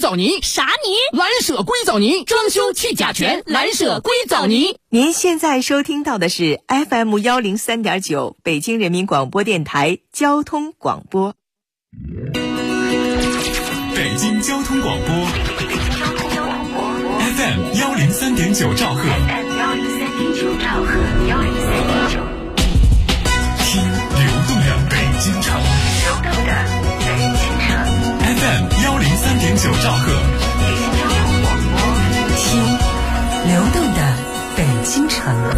藻泥。 啥泥？ 蓝舍硅藻泥，装修去甲醛，蓝舍硅藻泥。 您现在收听到的是 FM103.9 北京人民广播电台交通广播。 北京交通广播 FM103.9 兆赫，听流动的北京城FM103.9 兆赫， 听流动的北京城。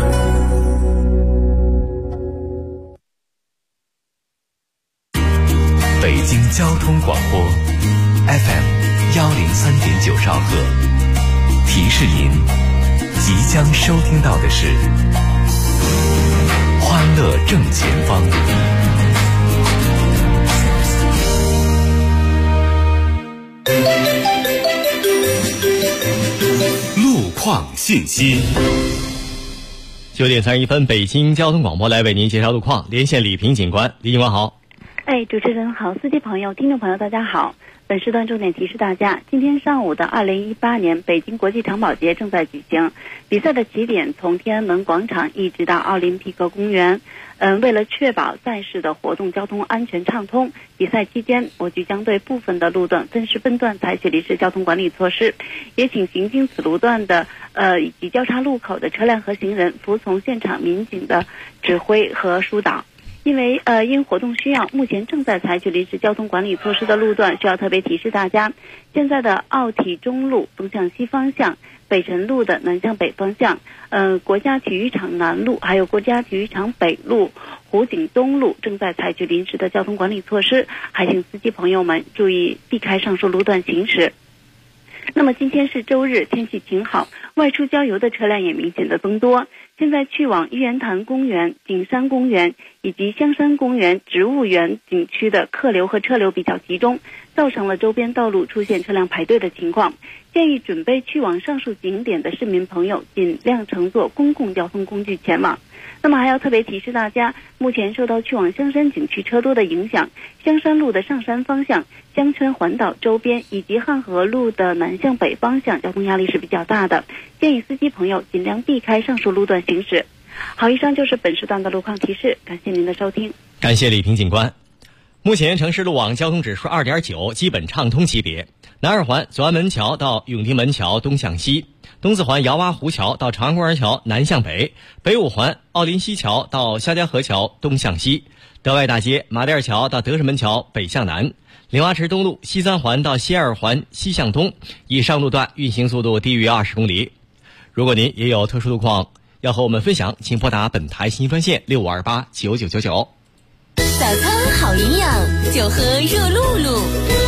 北京交通广播 FM103.9 兆赫，提示您即将收听到的是欢乐正前方。路况信息。 9点31分，北京交通广播来为您介绍路况，连线李平警官。李警官好。 主持人好，司机朋友、听众朋友大家好。本时段重点提示大家，今天上午的2018年北京国际长跑节正在举行，比赛的起点从天安门广场一直到奥林匹克公园。为了确保赛事的活动交通安全畅通，比赛期间我局将对部分的路段分时分段采取临时交通管理措施，也请行经此路段的以及交叉路口的车辆和行人服从现场民警的指挥和疏导。因活动需要，目前正在采取临时交通管理措施的路段需要特别提示大家，现在的奥体中路东向西方向、北辰路的南向北方向、国家体育场南路还有国家体育场北路、湖景东路正在采取临时的交通管理措施，还请司机朋友们注意避开上述路段行驶。那么今天是周日，天气晴好，外出郊游的车辆也明显的增多。现在去往玉渊潭公园、景山公园以及香山公园植物园景区的客流和车流比较集中，造成了周边道路出现车辆排队的情况。建议准备去往上述景点的市民朋友尽量乘坐公共交通工具前往。那么还要特别提示大家，目前受到去往香山景区车多的影响，香山路的上山方向、香川环岛周边以及汉河路的南向北方向交通压力是比较大的，建议司机朋友尽量避开上述路段行驶。好，以上就是本时段的路况提示，感谢您的收听。 感谢李平警官。目前城市路网交通指数 2.9， 基本畅通级别。南二环左安门桥到永定门桥东向西，东四环姚洼湖桥到长安公园桥南向北，北五环奥林西桥到肖家河桥东向西，德外大街马甸桥到德胜门桥北向南，莲花池东路西三环到西二环西向东，以上路段运行速度低于20公里。如果您也有特殊路况要和我们分享，请拨打本台信息专线65289999。 早餐好营养，就喝热露露。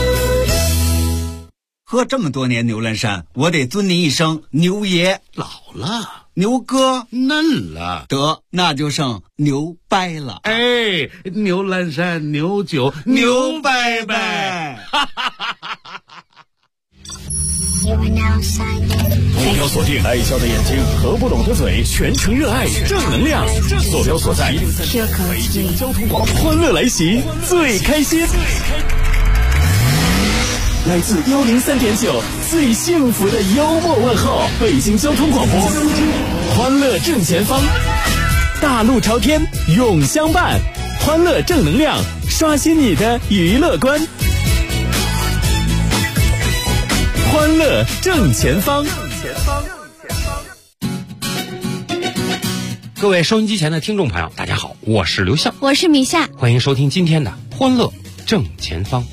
喝这么多年牛栏山，我得尊您一声牛爷。 老了， 牛哥嫩了， 得那就剩牛掰了。 哎，牛栏山牛酒牛掰掰。 坐标锁定爱笑的眼睛和不懂的嘴，全程热爱正能量。坐标所在北京交通广播，欢乐来袭，最开心。来自103.9最幸福的幽默问候，北京交通广播，欢乐正前方，大路朝天永相伴，欢乐正能量，刷新你的娱乐观。欢乐正前方。 各位收音机前的听众朋友大家好，我是刘向， 我是米夏， 欢迎收听今天的欢乐正前方。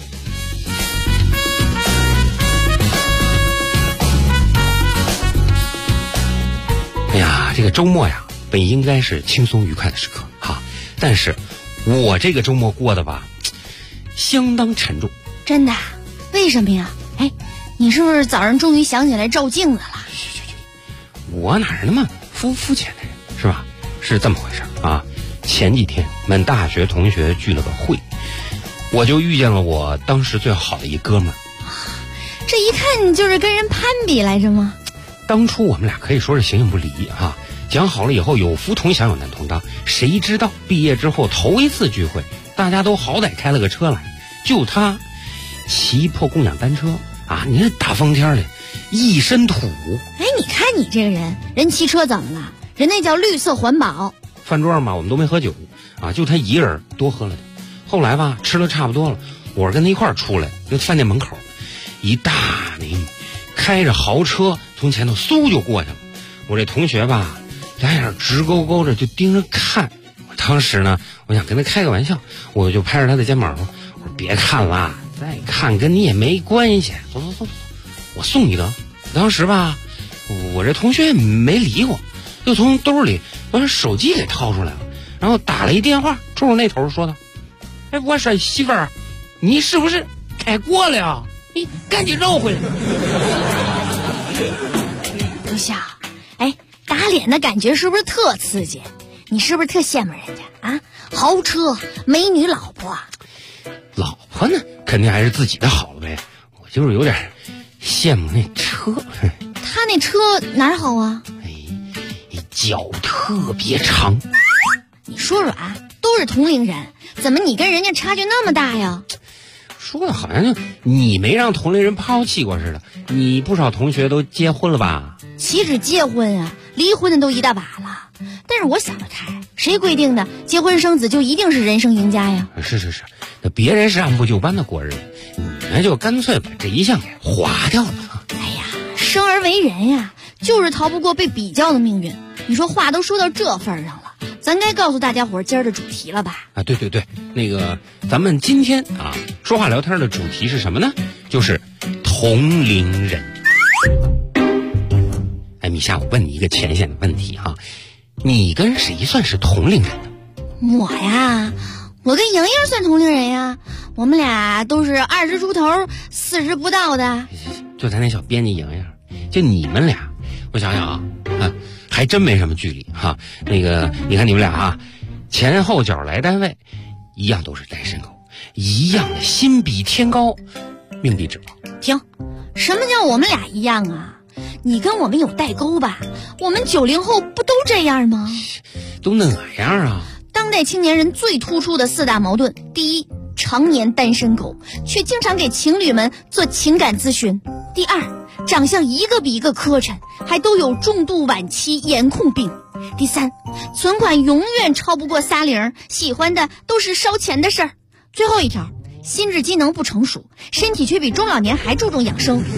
哎呀，这个周末呀本应该是轻松愉快的时刻哈，但是我这个周末过的吧相当沉重。 真的？为什么呀？哎，你是不是早上终于想起来照镜子了？ 我哪是那么肤浅的人是吧？是这么回事啊。前几天我们大学同学聚了个会，我就遇见了我当时最好的一哥们儿。 这一看你就是跟人攀比来着吗？ 当初我们俩可以说是形影不离啊，讲好了以后有福同享有难同当，谁知道毕业之后头一次聚会，大家都好歹开了个车来，就他骑破共享单车， 啊，你这大风天的，一身土。 哎，你看你这个人骑车怎么了？人那叫绿色环保。 饭桌上吧，我们都没喝酒啊，就他一个人多喝了点。后来吧，吃的差不多了，我是跟他一块儿出来，那饭店门口，一大美女开着豪车从前头嗖就过去了。我这同学吧，俩眼直勾勾着就盯着看。我当时呢，我想跟他开个玩笑，我就拍着他的肩膀说：“我说别看了，再看跟你也没关系，走，我送你的。”当时吧，我这同学也没理我，就从兜里把手机给掏出来了，然后打了一电话，冲着那头说道：“哎，我说媳妇儿，你是不是开过了呀？你赶紧绕回来。” 不笑，哎，打脸的感觉是不是特刺激？你是不是特羡慕人家啊？豪车、美女、老婆。 老婆呢，肯定还是自己的好了呗。我就是有点羡慕那车。 他那车哪儿好啊？ 哎，脚特别长。 你说说啊，都是同龄人，怎么你跟人家差距那么大呀？ 说的好像就你没让同龄人抛弃过似的。你不少同学都结婚了吧？ 岂止结婚啊，离婚的都一大把了。但是我想得开，谁规定的结婚生子就一定是人生赢家呀？ 是，那别人是按部就班的过日子，你呢就干脆把这一项给划掉了。 哎呀，生而为人呀，就是逃不过被比较的命运。你说话都说到这份上了，咱该告诉大家伙今儿的主题了吧？ 啊，对，那个咱们今天啊说话聊天的主题是什么呢？就是同龄人。哎，米夏，我问你一个浅显的问题哈，你跟谁算是同龄人呢？ 我呀，我跟莹莹算同龄人呀，我们俩都是20出头40不到的。 就咱那小编辑莹莹，就你们俩，我想想啊，还真没什么距离哈。那个，你看你们俩啊，前后脚来单位，一样都是单身狗，一样的心比天高，命比纸薄。 停，什么叫我们俩一样啊？你跟我们有代沟吧？我们90后不都这样吗？ 都那样啊！ 当代青年人最突出的4大矛盾：第一，常年单身狗，却经常给情侣们做情感咨询；第二，长相一个比一个磕碜，还都有重度晚期颜控病；第三，存款永远超不过30，喜欢的都是烧钱的事儿；最后一条，心智机能不成熟，身体却比中老年还注重养生。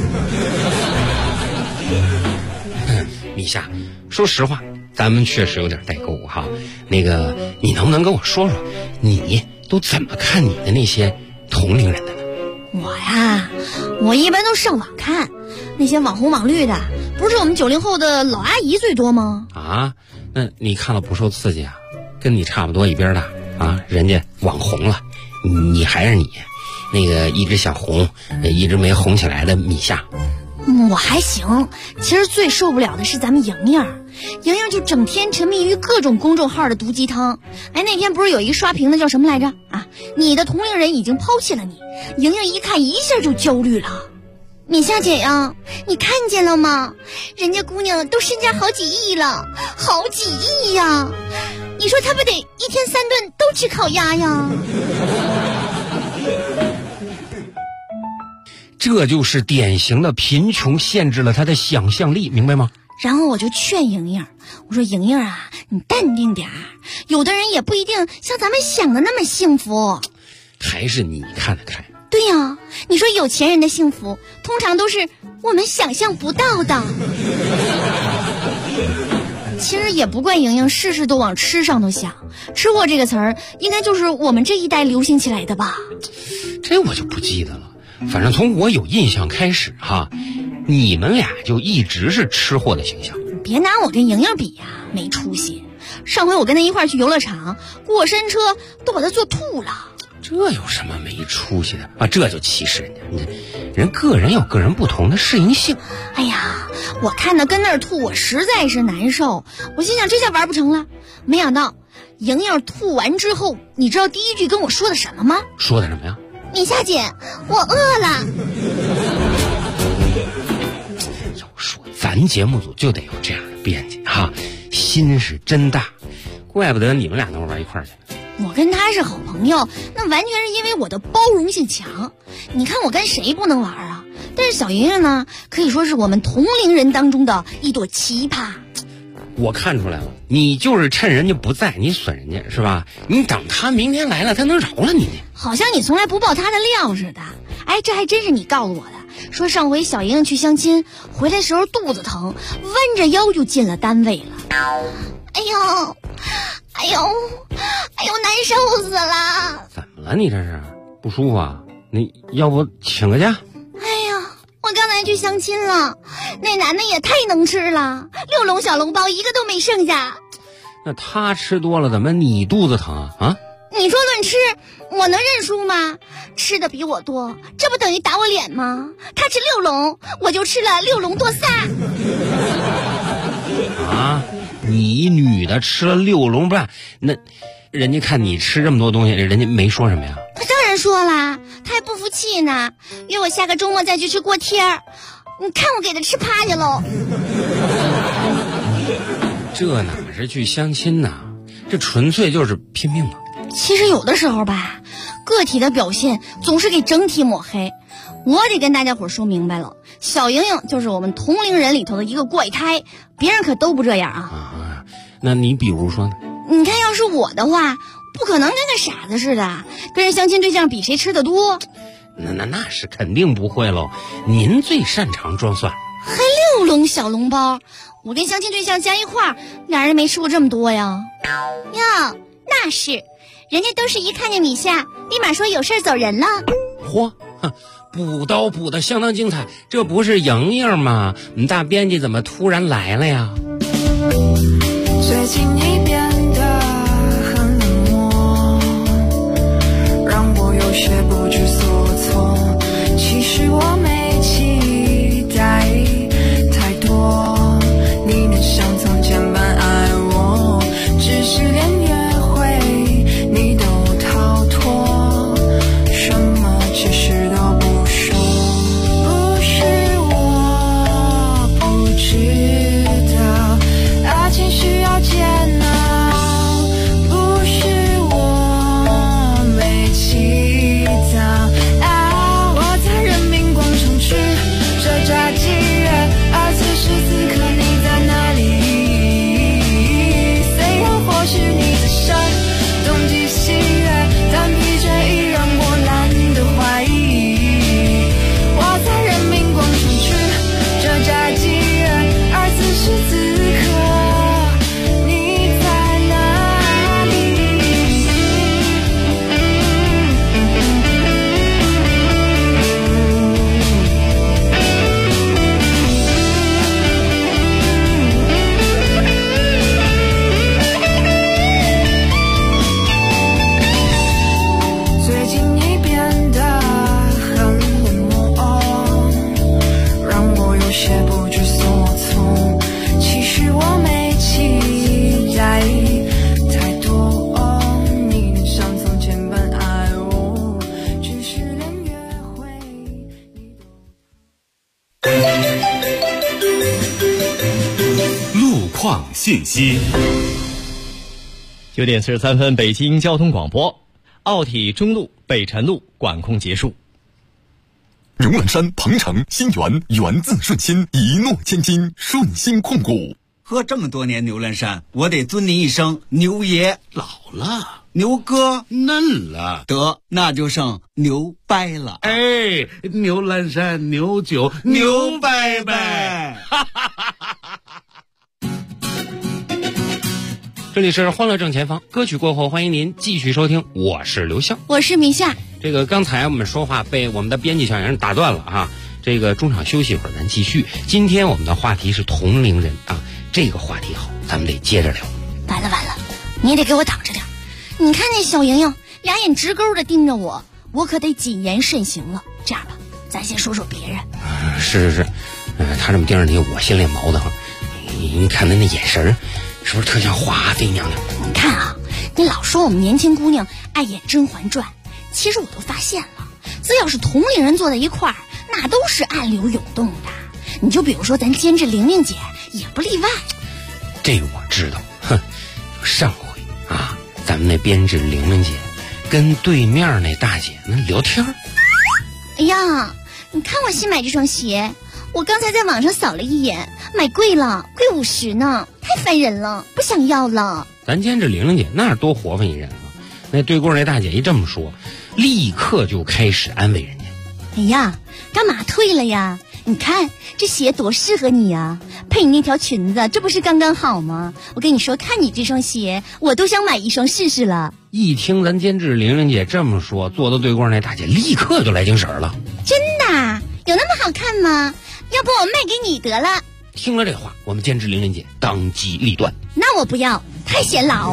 米夏，说实话，咱们确实有点代沟哈。那个，你能不能跟我说说，你都怎么看你的那些同龄人的呢？ 我呀，我一般都上网看，那些网红网绿的，不是我们90后的老阿姨最多吗？ 啊，那你看了不受刺激啊？跟你差不多一边大啊，人家网红了，你还是你，那个一直想红，一直没红起来的米夏。 我还行，其实最受不了的是咱们莹莹就整天沉迷于各种公众号的毒鸡汤。哎，那天不是有一个刷屏的叫什么来着啊？你的同龄人已经抛弃了你。莹莹一看一下就焦虑了。米夏姐呀，你看见了吗？人家姑娘都身家好几亿了，好几亿呀！你说她不得一天3顿都吃烤鸭呀？ 这就是典型的贫穷限制了他的想象力，明白吗？ 然后我就劝莹莹，我说莹莹啊，你淡定点儿，有的人也不一定像咱们想的那么幸福。 还是你看得开。 对呀，你说有钱人的幸福通常都是我们想象不到的。其实也不怪莹莹事事都往吃上头想，吃货这个词儿应该就是我们这一代流行起来的吧？ 这我就不记得了，反正从我有印象开始哈，你们俩就一直是吃货的形象。 别拿我跟莹莹比呀，没出息。上回我跟她一块去游乐场，过山车都把她坐吐了。 这有什么没出息的啊？这就歧视人家，人个人有个人不同的适应性。 哎呀，我看她跟那儿吐，我实在是难受。我心想这下玩不成了，没想到莹莹吐完之后，你知道第一句跟我说的什么吗？ 说的什么呀？ 米夏姐，我饿了。 要说咱节目组就得有这样的编辑哈，心是真大，怪不得你们俩能玩一块儿去。 我跟他是好朋友，那完全是因为我的包容性强。你看我跟谁不能玩啊？ 但是小莹莹呢，可以说是我们同龄人当中的一朵奇葩。 我看出来了，你就是趁人家不在，你损人家是吧？你等他明天来了，他能饶了你呢？ 好像你从来不爆他的料似的。哎，这还真是你告诉我的。说上回小莹莹去相亲，回来时候肚子疼，弯着腰就进了单位了。哎呦，难受死了！ 怎么了？你这是不舒服啊？你要不请个假？ 哎呀，我刚才去相亲了，那男的也太能吃了，6笼小笼包一个都没剩下。 那他吃多了，怎么你肚子疼啊？ 你说论吃，我能认输吗？吃的比我多，这不等于打我脸吗？他吃6笼，我就吃了6笼多仨。 啊，你女的吃了6笼半，那人家看你吃这么多东西，人家没说什么呀？ 他当然说了，他还不服气呢，约我下个周末再去吃锅贴儿。你看我给他吃趴下喽。 这哪是去相亲呐？这纯粹就是拼命啊！ 其实有的时候吧，个体的表现总是给整体抹黑。我得跟大家伙说明白了，小莹莹就是我们同龄人里头的一个怪胎，别人可都不这样啊。 那你比如说呢？ 你看，要是我的话，不可能跟个傻子似的，跟人相亲对象比谁吃的多。 那是肯定不会喽。您最擅长装蒜， 还6笼小笼包，我跟相亲对象加一块儿，俩人没吃过这么多呀。哟，那是，人家都是一看见米下，立马说有事走人了。 嚯，补刀补的相当精彩，这不是莹莹吗？我们大编辑怎么突然来了呀？ 最近你变得很冷漠，让我有些不知所措。其实我没期待太多，你能像从前般爱我，只是连约会你都逃脱，什么解释都不说。不是我不知道爱情需要煎熬，不是我没祈祷。我在人民广场吃着炸鸡月，而此时此刻你在哪里？虽然或许你在山东极喜悦，但疲倦已让我懒得怀疑。我在人民广场吃着炸鸡月，而此时此刻你在哪里？最近你变得很冷漠，让我有些不知所措。其实我没期待太多，你能像从前般爱我，只是连约会你都。 路况信息。 9点43分，北京交通广播，奥体中路、北辰路管控结束。 牛栏山、鹏城、新源，源自顺心，一诺千金，顺心控股。 喝这么多年牛栏山，我得尊您一声牛爷。 老了， 牛哥嫩了， 得那就剩牛掰了。 哎，牛栏山牛酒牛掰掰。 这里是欢乐正前方，歌曲过后欢迎您继续收听，我是刘笑， 我是米夏。 这个刚才我们说话被我们的编辑小杨打断了啊，这个中场休息一会儿咱继续。今天我们的话题是同龄人啊，这个话题好，咱们得接着聊。 完了，你也得给我挡着点。你看那小莹莹俩眼直勾的盯着我，我可得谨言慎行了。这样吧，咱先说说别人。 是，他这么盯着你，我心里毛得慌。你看他那眼神是不是特像华妃娘娘？ 你看啊，你老说我们年轻姑娘爱演《甄嬛传》，其实我都发现了，只要是同龄人坐在一块儿，那都是暗流涌动的。你就比如说咱监制玲玲姐也不例外。 这我知道，上回啊，咱们那编制玲玲姐跟对面那大姐那聊天。 哎呀， 你看我新买这双鞋，我刚才在网上扫了一眼，买贵了，贵50呢，太烦人了，不想要了。 咱监制玲玲姐那多活泛一人啊！那对过那大姐一这么说，立刻就开始安慰人家。 哎呀，干嘛退了呀？你看这鞋多适合你呀，配你那条裙子，这不是刚刚好吗？我跟你说，看你这双鞋，我都想买一双试试了。 一听咱监制玲玲姐这么说，坐到对过那大姐立刻就来精神了。 真的？有那么好看吗？要不我卖给你得了。 听了这话，我们监制玲玲姐当机立断。 那我不要，太显老。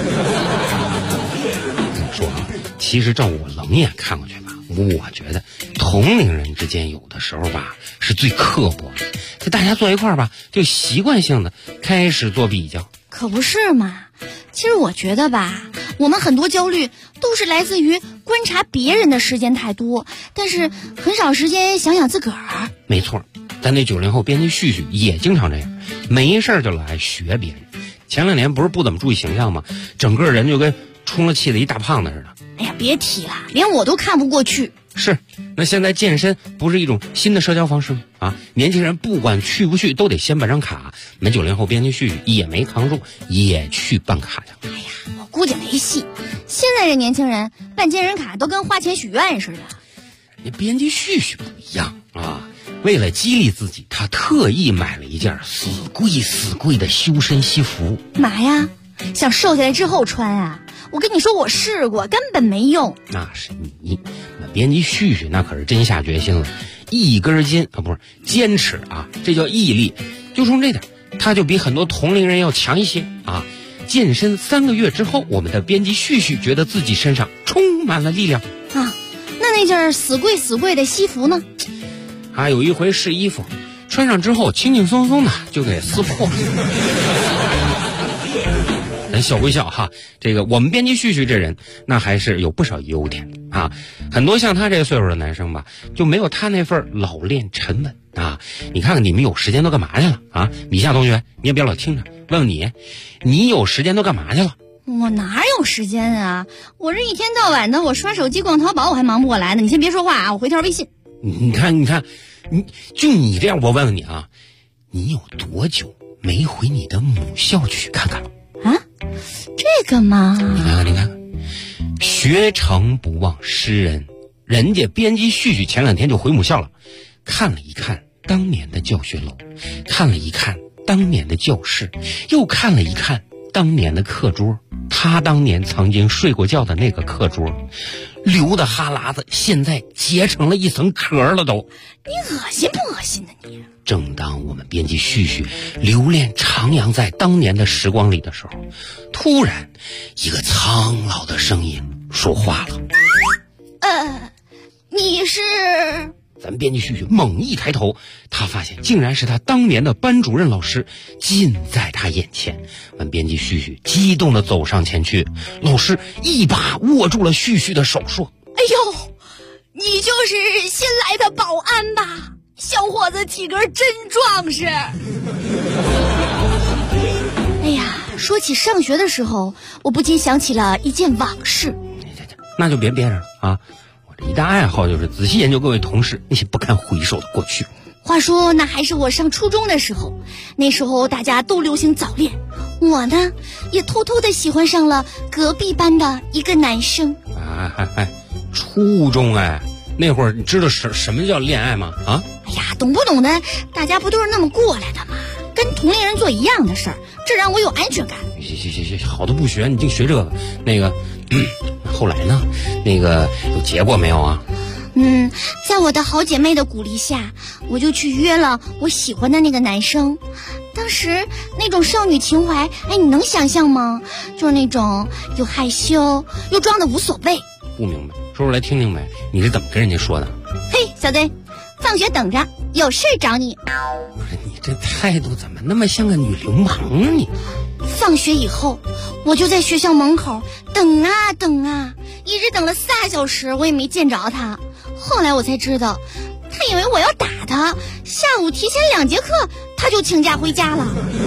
说啊，其实照我冷眼看过去吧，我觉得同龄人之间有的时候吧是最刻薄的，就大家坐一块儿吧，就习惯性的开始做比较。 可不是嘛，其实我觉得吧，我们很多焦虑都是来自于观察别人的时间太多，但是很少时间想想自个儿。 没错，咱那90后编辑旭旭也经常这样，没事就来学别人。前2年不是不怎么注意形象吗？整个人就跟充了气的一大胖子似的。 哎呀，别提了，连我都看不过去。 是，那现在健身不是一种新的社交方式吗？啊，年轻人不管去不去都得先办张卡。我们90后编辑旭旭也没扛住，也去办卡去。 哎呀，我估计没戏。现在这年轻人办健身卡都跟花钱许愿似的。 那编辑旭旭不一样啊，为了激励自己，他特意买了一件死贵的修身西服。 嘛呀？想瘦下来之后穿啊？我跟你说，我试过，根本没用。 那是你，那编辑旭旭那可是真下决心了，一根筋啊，不是坚持啊，这叫毅力。就冲这点，他就比很多同龄人要强一些啊。健身3个月之后，我们的编辑旭旭觉得自己身上充满了力量啊。那件死贵的西服呢？ 啊，有一回试衣服，穿上之后轻轻松松的就给撕破了。咱小归小哈，这个我们编辑旭旭这人那还是有不少优点啊。很多像他这个岁数的男生吧，就没有他那份老练沉稳啊。你看看你们有时间都干嘛去了啊？米夏同学，你也别老听着，问问你有时间都干嘛去了？ 我哪有时间啊？我这一天到晚的，我刷手机逛淘宝，我还忙不过来呢。你先别说话啊，我回条微信。 你看，你这样，我问问你啊，你有多久没回你的母校去看看了？ 啊，这个嘛， 你看，学成不忘诗人，人家编辑旭旭前2天就回母校了，看了一看当年的教学楼，看了一看当年的教室，又看了一看当年的课桌，他当年曾经睡过觉的那个课桌，流的哈喇子现在结成了一层壳了都。 你恶心不恶心呢你？ 正当我们编辑旭旭留恋徜徉在当年的时光里的时候，突然一个苍老的声音说话了。 你是？ 咱编辑旭旭猛一抬头，他发现竟然是他当年的班主任老师近在他眼前。咱编辑旭旭激动地走上前去，老师一把握住了旭旭的手说： 哎呦，你就是新来的保安吧？小伙子体格真壮实。哎呀，说起上学的时候，我不禁想起了一件往事。 那就别憋着了啊！我这一大爱好就是仔细研究各位同事那些不堪回首的过去。 话说那还是我上初中的时候，那时候大家都流行早恋，我呢也偷偷的喜欢上了隔壁班的一个男生。 初中那会儿你知道什么叫恋爱吗？啊？ 哎呀，懂不懂的，大家不都是那么过来的吗？跟同龄人做一样的事儿，这让我有安全感。 行，好的不学，你净学这个。后来呢？有结果没有啊？ 在我的好姐妹的鼓励下，我就去约了我喜欢的那个男生。当时那种少女情怀，你能想象吗？就是那种又害羞又装的无所谓。 不明白，说出来听听呗。你是怎么跟人家说的？ 嘿，小子，放学等着，有事找你。 不是，你这态度怎么那么像个女流氓啊你？ 放学以后，我就在学校门口等啊，一直等了3小时，我也没见着他。后来我才知道，他以为我要打他，下午提前2节课他就请假回家了。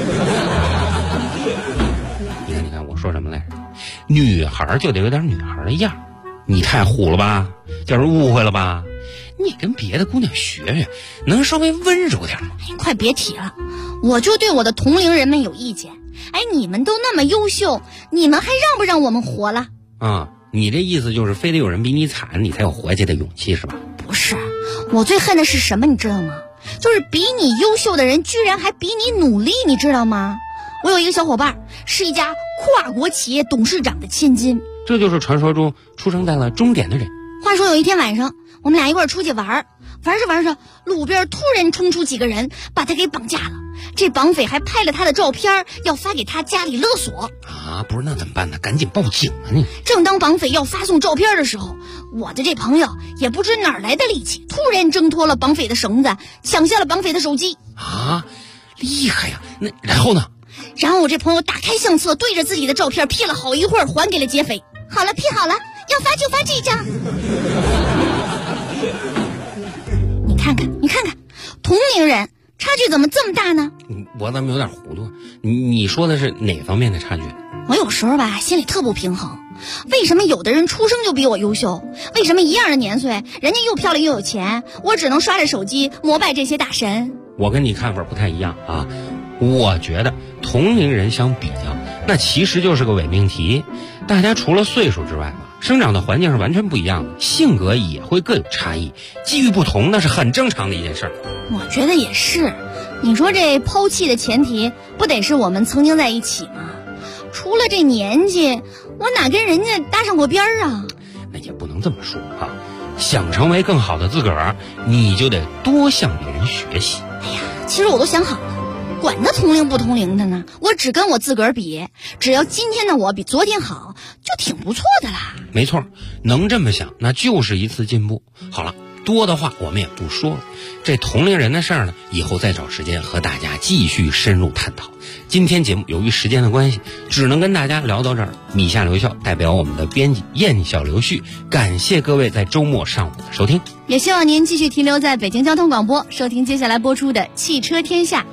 你看我说什么来着？女孩就得有点女孩的样，你太虎了吧，叫人误会了吧？ 你跟别的姑娘学学，能稍微温柔点吗？ 快别提了，我就对我的同龄人们有意见。你们都那么优秀，你们还让不让我们活了？ 你这意思就是非得有人比你惨，你才有活下的勇气是吧？ 不是，我最恨的是什么你知道吗？就是比你优秀的人居然还比你努力，你知道吗？我有一个小伙伴，是一家跨国企业董事长的千金， 这就是传说中出生在了终点的人。 话说有一天晚上，我们俩一块儿出去玩着，路边突然冲出几个人，把他给绑架了。这绑匪还拍了他的照片，要发给他家里勒索。 不是，那怎么办呢？赶紧报警啊你！ 正当绑匪要发送照片的时候，我的这朋友也不知哪儿来的力气，突然挣脱了绑匪的绳子，抢下了绑匪的手机。 厉害呀！那然后呢？ 然后我这朋友打开相册，对着自己的照片 P 了好一会儿，还给了劫匪。好了 P 好了，要发就发这张。你看看，同龄人差距怎么这么大呢？ 我怎么有点糊涂？你说的是哪方面的差距？ 我有时候吧，心里特不平衡。为什么有的人出生就比我优秀？为什么一样的年岁，人家又漂亮又有钱，我只能刷着手机膜拜这些大神？ 我跟你看法不太一样啊。我觉得同龄人相比较，那其实就是个伪命题。大家除了岁数之外吧，生长的环境是完全不一样的，性格也会各有差异，机遇不同那是很正常的一件事儿。 我觉得也是。你说这抛弃的前提不得是我们曾经在一起吗？除了这年纪，我哪跟人家搭上过边儿啊？ 那也不能这么说啊。想成为更好的自个儿，你就得多向别人学习。 其实我都想好了，管他同龄不同龄的呢，我只跟我自个儿比，只要今天的我比昨天好，就挺不错的啦。 没错，能这么想那就是一次进步。好了，多的话我们也不说了，这同龄人的事儿呢，以后再找时间和大家继续深入探讨。今天节目由于时间的关系，只能跟大家聊到这儿。米夏留校代表我们的编辑燕小刘旭，感谢各位在周末上午的收听， 也希望您继续停留在北京交通广播，收听接下来播出的《汽车天下》。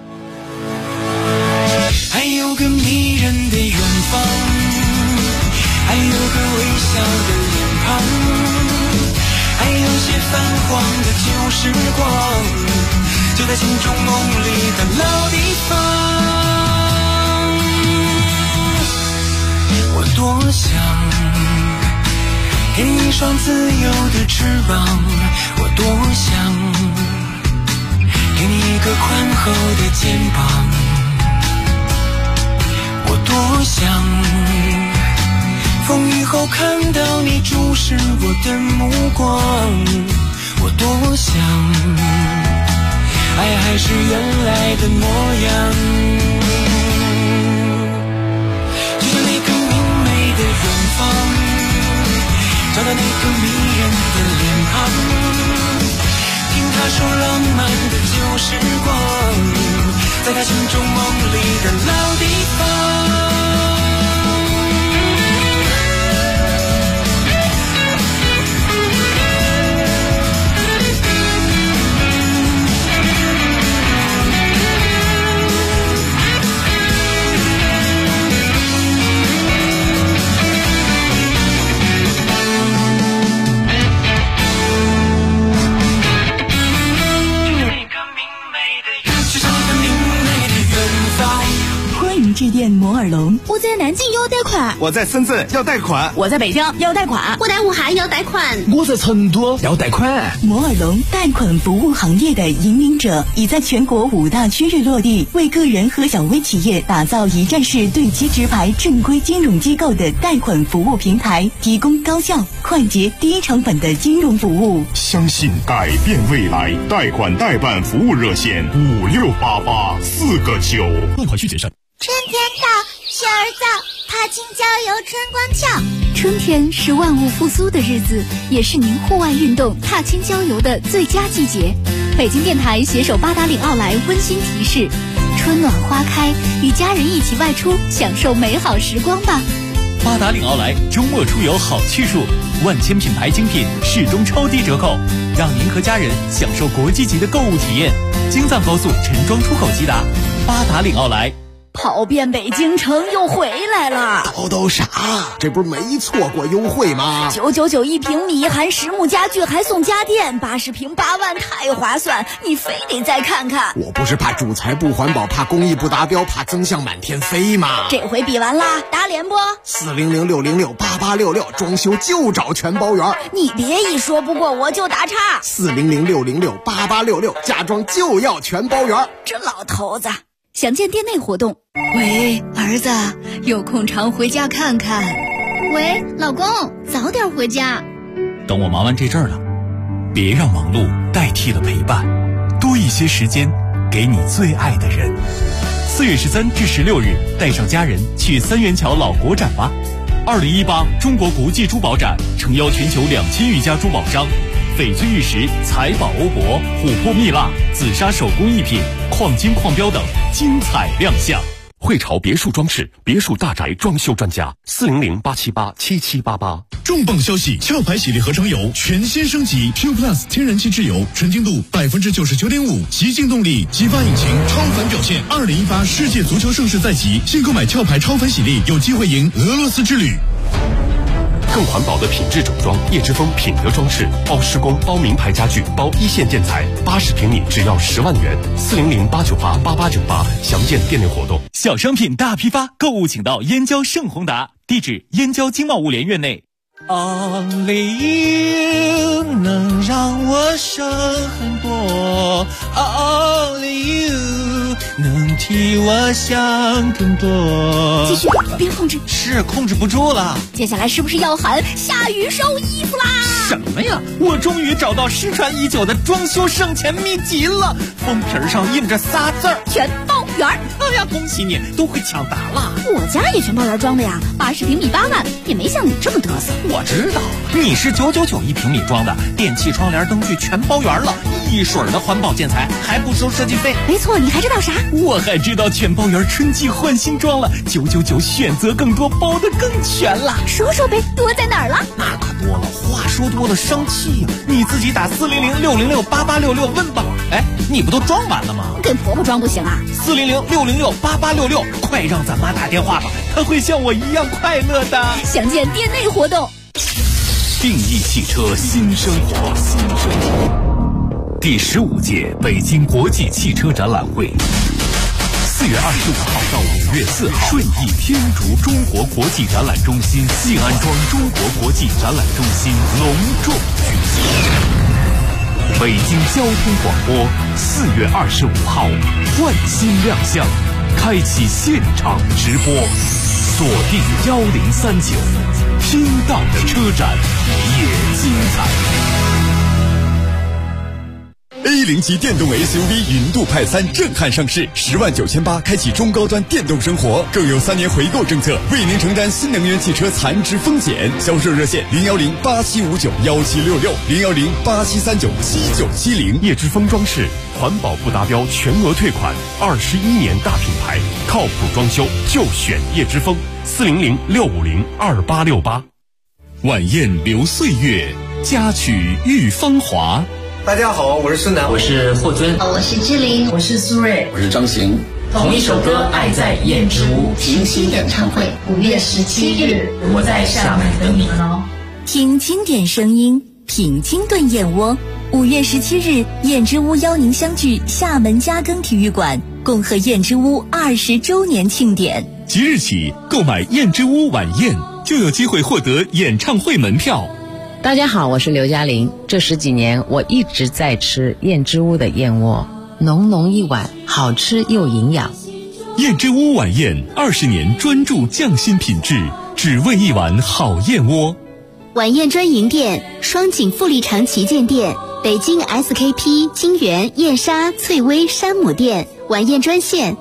还有个迷人的远方，还有个微笑的脸庞，还有些泛黄的旧时光，就在心中梦里的老地方。我多想给你一双自由的翅膀，我多想给你一个宽厚的肩膀，我多想风雨后看到你注视我的目光，我多想爱还是原来的模样。就像那个明媚的远方，找到那个迷人的脸庞，听他说浪漫的旧时光，在他心中梦里的老地方。 致电摩尔龙，我在南京要贷款， 我在深圳要贷款， 我在北京要贷款， 我在武汉要贷款， 我在成都要贷款。 摩尔龙贷款服务行业的引领者，已在全国5大区域落地，为个人和小微企业打造一站式对接直排正规金融机构的贷款服务平台，提供高效、快捷、低成本的金融服务。 相信改变未来，贷款代办服务热线5688-4个9， 贷款需谨慎。 春天到，雪儿早，踏青郊游春光俏。 春天是万物复苏的日子，也是您户外运动、踏青郊游的最佳季节。北京电台携手八达岭奥莱温馨提示：春暖花开，与家人一起外出，享受美好时光吧。 八达岭奥莱周末出游好去处，万千品牌精品适中超低折扣，让您和家人享受国际级的购物体验。京藏高速陈庄出口即达，八达岭奥莱。 跑遍北京城又回来了。 叨啥？这不是没错过优惠吗 ？999一平米，含实木家具还送家电，80平8万，太划算！你非得再看看。 我不是怕主材不环保，怕工艺不达标，怕增项满天飞吗？ 这回比完啦，打脸不？400-606-8866，装修就找全包圆。你别一说不过我就打岔。 400-606-8866，家装就要全包圆。 这老头子。详见店内活动。喂，儿子，有空常回家看看。 喂，老公，早点回家。 等我忙完这阵儿了，别让忙碌代替了陪伴，多一些时间给你最爱的人。4月13至16日，带上家人去三元桥老国展吧。2018中国国际珠宝展诚邀全球2000余家珠宝商，翡翠玉石、财宝欧泊、琥珀蜜蜡、紫砂手工艺品、矿金矿标等精彩亮相。 汇潮别墅装饰，别墅大宅装修专家，400-878-7788。 重磅消息！壳牌喜力合成油全新升级 Q Plus 天然气质油，纯净度99.5%，极净动力，激发引擎，超凡表现。2018世界足球盛世在即，新购买壳牌超凡喜力，有机会赢俄罗斯之旅。 更环保的品质整装，叶之峰品德装饰，包施工，包名牌家具，包一线建材，80平米只要10万元。400-898-8898，详见店内活动。 小商品大批发，购物请到燕郊盛宏达，地址燕郊经贸物联院内。 Only you 能让我省很多 ，Only you 能替我想更多。 继续，别控制， 是控制不住了。 接下来是不是要喊下雨收衣服啦？ 什么呀？我终于找到失传已久的装修省钱秘籍了，封皮上印着仨字儿： 全包圆。 哎呀，恭喜你，都会抢答了。 我家也全包圆装的呀，80平米8万，也没像你这么嘚瑟。 我知道，你是999一平米装的，电器、窗帘、灯具全包圆了，一水的环保建材，还不收设计费。 没错，你还知道啥？ 我还知道全包圆春季换新装了，999选择更多，包得更全了。 说说呗，多在哪儿了？ 那可多了，话说多了生气呀！你自己打400-606-8866问吧。哎，你不都装完了吗？ 给婆婆装不行啊 ？400-606-8866，快让咱妈打电话吧，她会像我一样快乐的。 详见店内活动。 定义汽车新生活，第15届北京国际汽车展览会，4月25号到5月4号，顺义天竺中国国际展览中心、信安庄中国国际展览中心隆重举行。北京交通广播4月25号换新亮相，开启现场直播，锁定1039，听到的车展也精彩。 A0级电动 SUV 云度派3震撼上市，10万9800开启中高端电动生活，更有3年回购政策，为您承担新能源汽车残值风险。销售热线010-8759-1766，010-8739-7970。 叶之峰装饰，环保不达标全额退款，21年大品牌，靠谱装修就选叶之峰。400-650-2868。晚宴留岁月，佳曲遇芳华。 大家好，我是孙楠， 我是霍尊， 我是志玲， 我是苏芮， 我是张行。 同一首歌，爱在燕之屋平息演唱会5月17日， 我在厦门等你们哦。 听经典声音，品清炖燕窝。5月17日，燕之屋邀您相聚厦门嘉庚体育馆，共贺燕之屋20周年庆典。 即日起，购买燕之屋晚宴就有机会获得演唱会门票。 大家好，我是刘嘉玲。这10几年，我一直在吃燕之屋的燕窝，浓浓一碗，好吃又营养。 燕之屋晚宴20年专注匠心品质，只为一碗好燕窝。 晚宴专营店：双井富力城旗舰店、北京 SKP 金源燕莎翠微山姆店。晚宴专线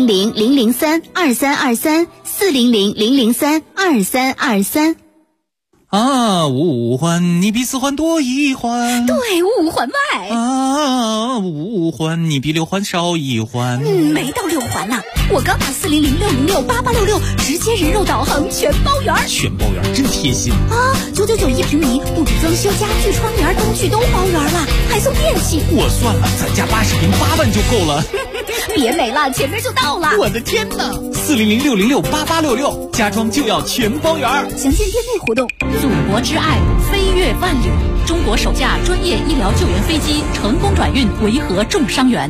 400-003-2323，400-003-2323。 啊，五环你比4环多1环， 对，5环外。 啊，5环你比6环少1环。 没到6环呢。我刚打400-606-8866，直接人肉导航，全包圆。 全包圆真贴心啊！999一平米，不止装修，家具、窗帘、灯具都包圆了，还送电器。 我算了，咱家80平8万就够了。 别没了，前面就到了。 我的天哪！400-606-8866，家装就要全包圆。 详见店内活动。祖国之爱，飞越万里。中国首架专业医疗救援飞机成功转运维和重伤员。